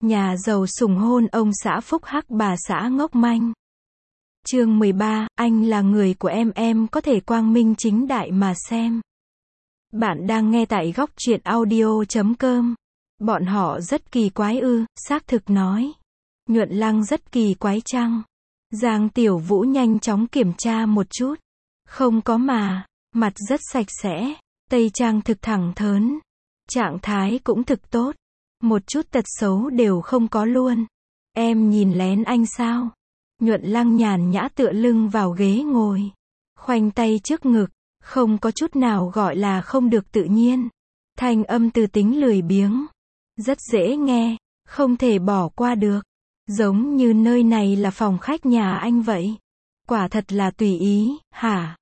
Nhà giàu sủng hôn ông xã phúc hắc bà xã ngốc manh. Chương 13, anh là người của em có thể quang minh chính đại mà xem. Bạn đang nghe tại góc truyện audio.com. Bọn họ rất kỳ quái ư, xác thực nói. Nhuận Lăng rất kỳ quái chăng? Giang Tiểu Vũ nhanh chóng kiểm tra một chút. Không có mà, mặt rất sạch sẽ, tây trang thực thẳng thớn. Trạng thái cũng thực tốt. Một chút tật xấu đều không có luôn. Em nhìn lén anh sao? Nhuận Lăng nhàn nhã tựa lưng vào ghế ngồi. Khoanh tay trước ngực, không có chút nào gọi là không được tự nhiên. Thanh âm từ tính lười biếng. Rất dễ nghe, không thể bỏ qua được. Giống như nơi này là phòng khách nhà anh vậy. Quả thật là tùy ý, hả?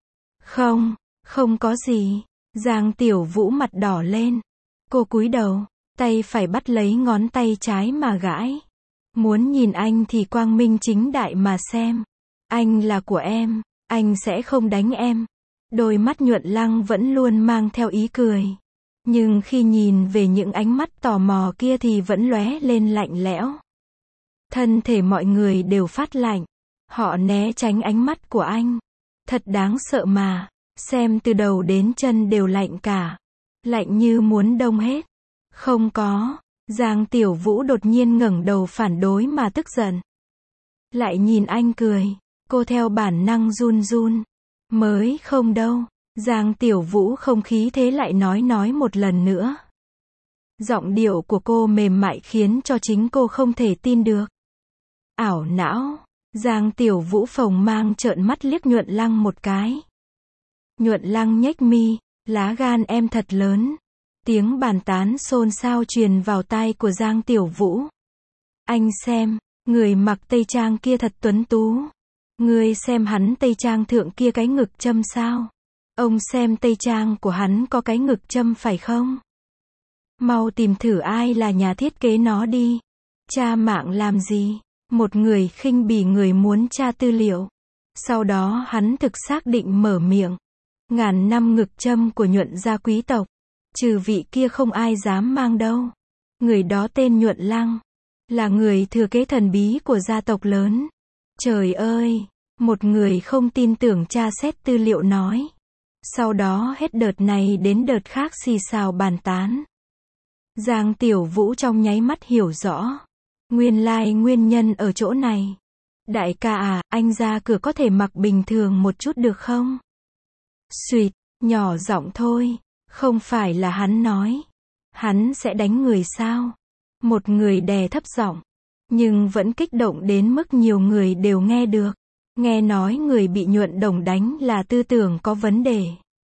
Không có gì. Giang Tiểu Vũ mặt đỏ lên. Cô cúi đầu, tay phải bắt lấy ngón tay trái mà gãi. Muốn nhìn anh thì quang minh chính đại mà xem. Anh là của em, anh sẽ không đánh em. Đôi mắt Nhuận Lăng vẫn luôn mang theo ý cười. Nhưng khi nhìn về những ánh mắt tò mò kia thì vẫn lóe lên lạnh lẽo. Thân thể mọi người đều phát lạnh. Họ né tránh ánh mắt của anh. Thật đáng sợ mà. Xem từ đầu đến chân đều lạnh cả. Lạnh như muốn đông hết. Không có. Giang Tiểu Vũ đột nhiên ngẩng đầu phản đối mà tức giận. Lại nhìn anh cười. Cô theo bản năng run run. Mới không đâu. Giang Tiểu Vũ không khí thế lại nói một lần nữa. Giọng điệu của cô mềm mại khiến cho chính cô không thể tin được. Ảo não. Giang Tiểu Vũ phồng mang trợn mắt liếc Nhuận Lăng một cái. Nhuận Lăng nhếch mi. Lá gan em thật lớn. Tiếng bàn tán xôn xao truyền vào tai của Giang Tiểu Vũ. Anh xem, người mặc tây trang kia thật tuấn tú. Ngươi xem hắn tây trang thượng kia cái ngực châm sao? Ông xem tây trang của hắn có cái ngực châm phải không? Mau tìm thử ai là nhà thiết kế nó đi. Tra mạng làm gì? Một người khinh bỉ người muốn tra tư liệu. Sau đó hắn thực xác định mở miệng. Ngàn năm ngực châm của Nhuận gia quý tộc. Trừ vị kia không ai dám mang đâu. Người đó tên Nhuận Lăng. Là người thừa kế thần bí của gia tộc lớn. Trời ơi! Một người không tin tưởng tra xét tư liệu nói. Sau đó hết đợt này đến đợt khác xì xào bàn tán. Giang Tiểu Vũ trong nháy mắt hiểu rõ. Nguyên lai nguyên nhân ở chỗ này. Đại ca à, anh ra cửa có thể mặc bình thường một chút được không? Xuyệt, nhỏ giọng thôi. Không phải là hắn nói. Hắn sẽ đánh người sao? Một người đè thấp giọng. Nhưng vẫn kích động đến mức nhiều người đều nghe được. Nghe nói người bị Nhuận Đồng đánh là tư tưởng có vấn đề.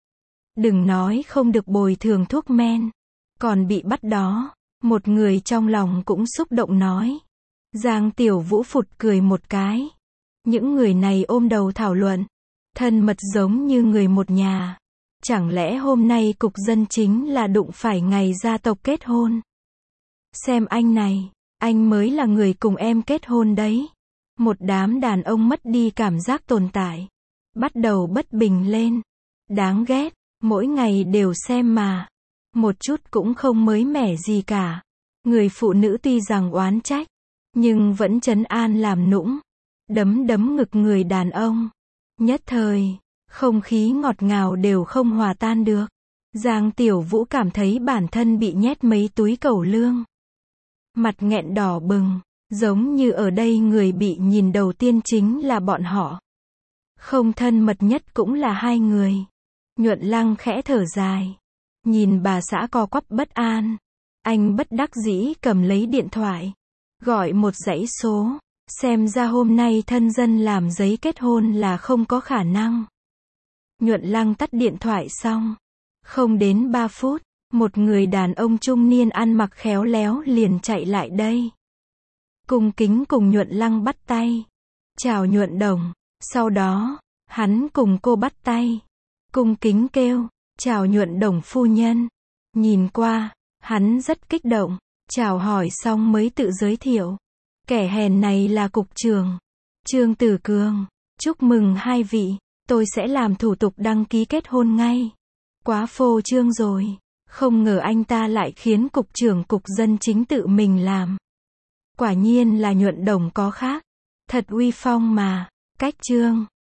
Đừng nói không được bồi thường thuốc men. Còn bị bắt đó. Một người trong lòng cũng xúc động nói. Giang Tiểu Vũ phụt cười một cái. Những người này ôm đầu thảo luận. Thân mật giống như người một nhà. Chẳng lẽ hôm nay cục dân chính là đụng phải ngày gia tộc kết hôn? Xem anh này, anh mới là người cùng em kết hôn đấy. Một đám đàn ông mất đi cảm giác tồn tại. Bắt đầu bất bình lên. Đáng ghét, mỗi ngày đều xem mà. Một chút cũng không mới mẻ gì cả. Người phụ nữ tuy rằng oán trách, nhưng vẫn trấn an làm nũng. Đấm ngực người đàn ông. Nhất thời, không khí ngọt ngào đều không hòa tan được. Giang Tiểu Vũ cảm thấy bản thân bị nhét mấy túi cẩu lương. Mặt nghẹn đỏ bừng, giống như ở đây người bị nhìn đầu tiên chính là bọn họ. Không thân mật nhất cũng là hai người. Nhuận Lăng khẽ thở dài. Nhìn bà xã co quắp bất an. Anh bất đắc dĩ cầm lấy điện thoại. Gọi một dãy số. Xem ra hôm nay thân dân làm giấy kết hôn là không có khả năng. Nhuận Lăng tắt điện thoại xong. Không đến 3 phút, một người đàn ông trung niên ăn mặc khéo léo liền chạy lại đây. Cung kính cùng Nhuận Lăng bắt tay. Chào Nhuận Đồng. Sau đó, hắn cùng cô bắt tay. Cung kính kêu, chào Nhuận Đồng phu nhân. Nhìn qua, hắn rất kích động. Chào hỏi xong mới tự giới thiệu. Kẻ hèn này là cục trưởng Trương Tử Cường. Chúc mừng hai vị. Tôi sẽ làm thủ tục đăng ký kết hôn ngay. Quá phô trương rồi. Không ngờ anh ta lại khiến cục trưởng cục dân chính tự mình làm. Quả nhiên là nhuận đồng có khác. Thật uy phong mà. Cách chương